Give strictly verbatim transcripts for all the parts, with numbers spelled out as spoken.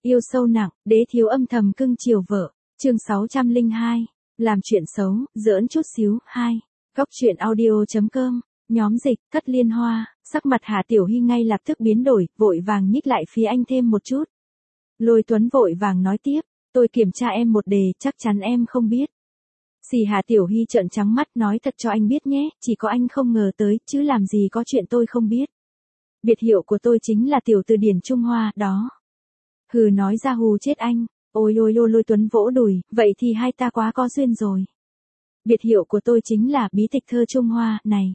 Yêu sâu nặng, đế thiếu âm thầm cưng chiều vợ. Chương sáu trăm lẻ hai. Làm chuyện xấu, giỡn chút xíu. hai. Góc truyện audio chấm com. Nhóm dịch, Thất Liên Hoa. Sắc mặt Hà Tiểu Hy ngay lập tức biến đổi, vội vàng nhích lại phía anh thêm một chút. Lôi Tuấn vội vàng nói tiếp, tôi kiểm tra em một đề, chắc chắn em không biết. Xì Hà Tiểu Hy trợn trắng mắt, nói thật cho anh biết nhé, chỉ có anh không ngờ tới, chứ làm gì có chuyện tôi không biết. Biệt hiệu của tôi chính là Tiểu Từ Điển Trung Hoa, đó. Hừ, nói ra hù chết anh. Ôi ôi ôi, Lôi Tuấn vỗ đùi, vậy thì hai ta quá có duyên rồi. Biệt hiệu của tôi chính là Bí Tịch Thơ Trung Hoa, này.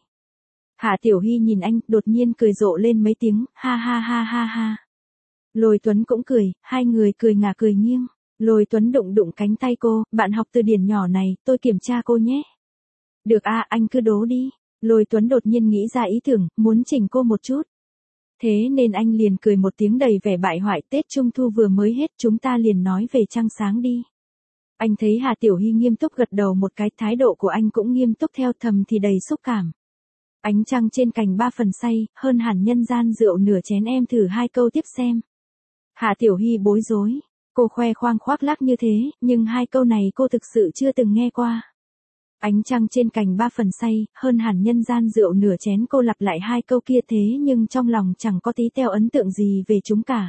Hà Tiểu Hy nhìn anh, đột nhiên cười rộ lên mấy tiếng, ha ha ha ha ha. Lôi Tuấn cũng cười, hai người cười ngả cười nghiêng. Lôi Tuấn đụng đụng cánh tay cô, bạn học từ điển nhỏ này, tôi kiểm tra cô nhé. Được à, anh cứ đố đi. Lôi Tuấn đột nhiên nghĩ ra ý tưởng, muốn chỉnh cô một chút. Thế nên anh liền cười một tiếng đầy vẻ bại hoại, Tết Trung Thu vừa mới hết, chúng ta liền nói về trăng sáng đi. Anh thấy Hà Tiểu Hy nghiêm túc gật đầu một cái, thái độ của anh cũng nghiêm túc theo, thầm thì đầy xúc cảm. Ánh trăng trên cành ba phần say, hơn hẳn nhân gian rượu nửa chén, em thử hai câu tiếp xem. Hà Tiểu Hy bối rối, cô khoe khoang khoác lác như thế, nhưng hai câu này cô thực sự chưa từng nghe qua. Ánh trăng trên cành ba phần say, hơn hẳn nhân gian rượu nửa chén, cô lặp lại hai câu kia thế nhưng trong lòng chẳng có tí teo ấn tượng gì về chúng cả.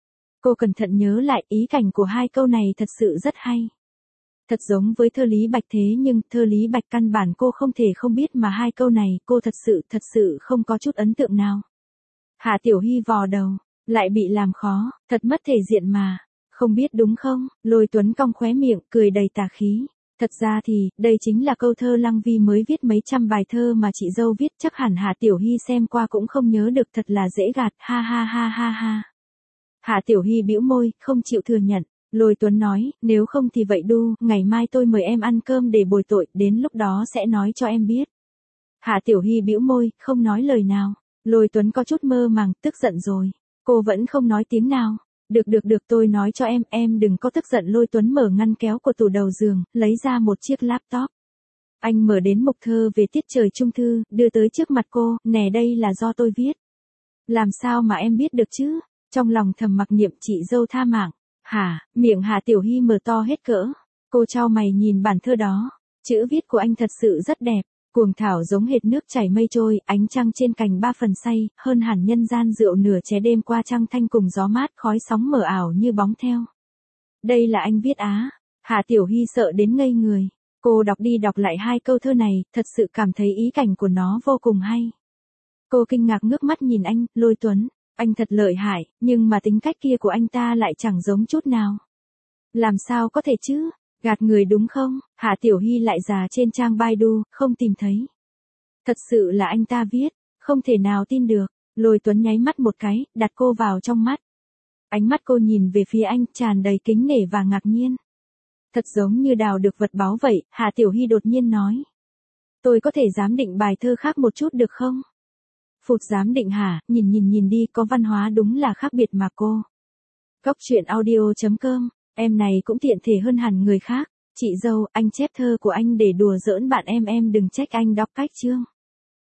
Cô cẩn thận nhớ lại, ý cảnh của hai câu này thật sự rất hay. Thật giống với thơ Lý Bạch thế nhưng thơ Lý Bạch căn bản cô không thể không biết, mà hai câu này cô thật sự thật sự không có chút ấn tượng nào. Hà Tiểu Hy vò đầu, lại bị làm khó, thật mất thể diện mà. Không biết đúng không? Lôi Tuấn cong khóe miệng, cười đầy tà khí. Thật ra thì, đây chính là câu thơ Lăng Vi mới viết mấy trăm bài thơ mà chị dâu viết, chắc hẳn Hà Tiểu Hy xem qua cũng không nhớ được, thật là dễ gạt, ha ha ha ha ha. Hà Tiểu Hy bĩu môi, không chịu thừa nhận. Lôi Tuấn nói, nếu không thì vậy đu, ngày mai tôi mời em ăn cơm để bồi tội, đến lúc đó sẽ nói cho em biết. Hà Tiểu Hy bĩu môi, không nói lời nào. Lôi Tuấn có chút mơ màng, tức giận rồi. Cô vẫn không nói tiếng nào. Được được được, tôi nói cho em, em đừng có tức giận. Lôi Tuấn mở ngăn kéo của tủ đầu giường, lấy ra một chiếc laptop. Anh mở đến mục thơ về tiết trời trung thư, đưa tới trước mặt cô, nè đây là do tôi viết. Làm sao mà em biết được chứ? Trong lòng thầm mặc niệm, chị dâu tha mạng. Hả, miệng Hà Tiểu Hy mở to hết cỡ. Cô chau mày nhìn bản thơ đó. Chữ viết của anh thật sự rất đẹp. Cuồng thảo giống hệt nước chảy mây trôi, ánh trăng trên cành ba phần say, hơn hẳn nhân gian rượu nửa ché, đêm qua trăng thanh cùng gió mát, khói sóng mờ ảo như bóng theo. Đây là anh viết á? Hà Tiểu Hy sợ đến ngây người. Cô đọc đi đọc lại hai câu thơ này, thật sự cảm thấy ý cảnh của nó vô cùng hay. Cô kinh ngạc ngước mắt nhìn anh, Lôi Tuấn, anh thật lợi hại, nhưng mà tính cách kia của anh ta lại chẳng giống chút nào. Làm sao có thể chứ? Gạt người đúng không? Hà Tiểu Hy lại dà trên trang Baidu, không tìm thấy. Thật sự là anh ta viết, không thể nào tin được. Lôi Tuấn nháy mắt một cái, đặt cô vào trong mắt. Ánh mắt cô nhìn về phía anh, tràn đầy kính nể và ngạc nhiên. Thật giống như đào được vật báu vậy, Hà Tiểu Hy đột nhiên nói. Tôi có thể giám định bài thơ khác một chút được không? Phụt, giám định hả? Nhìn nhìn nhìn đi, có văn hóa đúng là khác biệt mà cô. Góc truyện audio chấm com. Em này cũng tiện thể hơn hẳn người khác. Chị dâu, anh chép thơ của anh để đùa giỡn bạn em, em đừng trách anh đọc cách chương.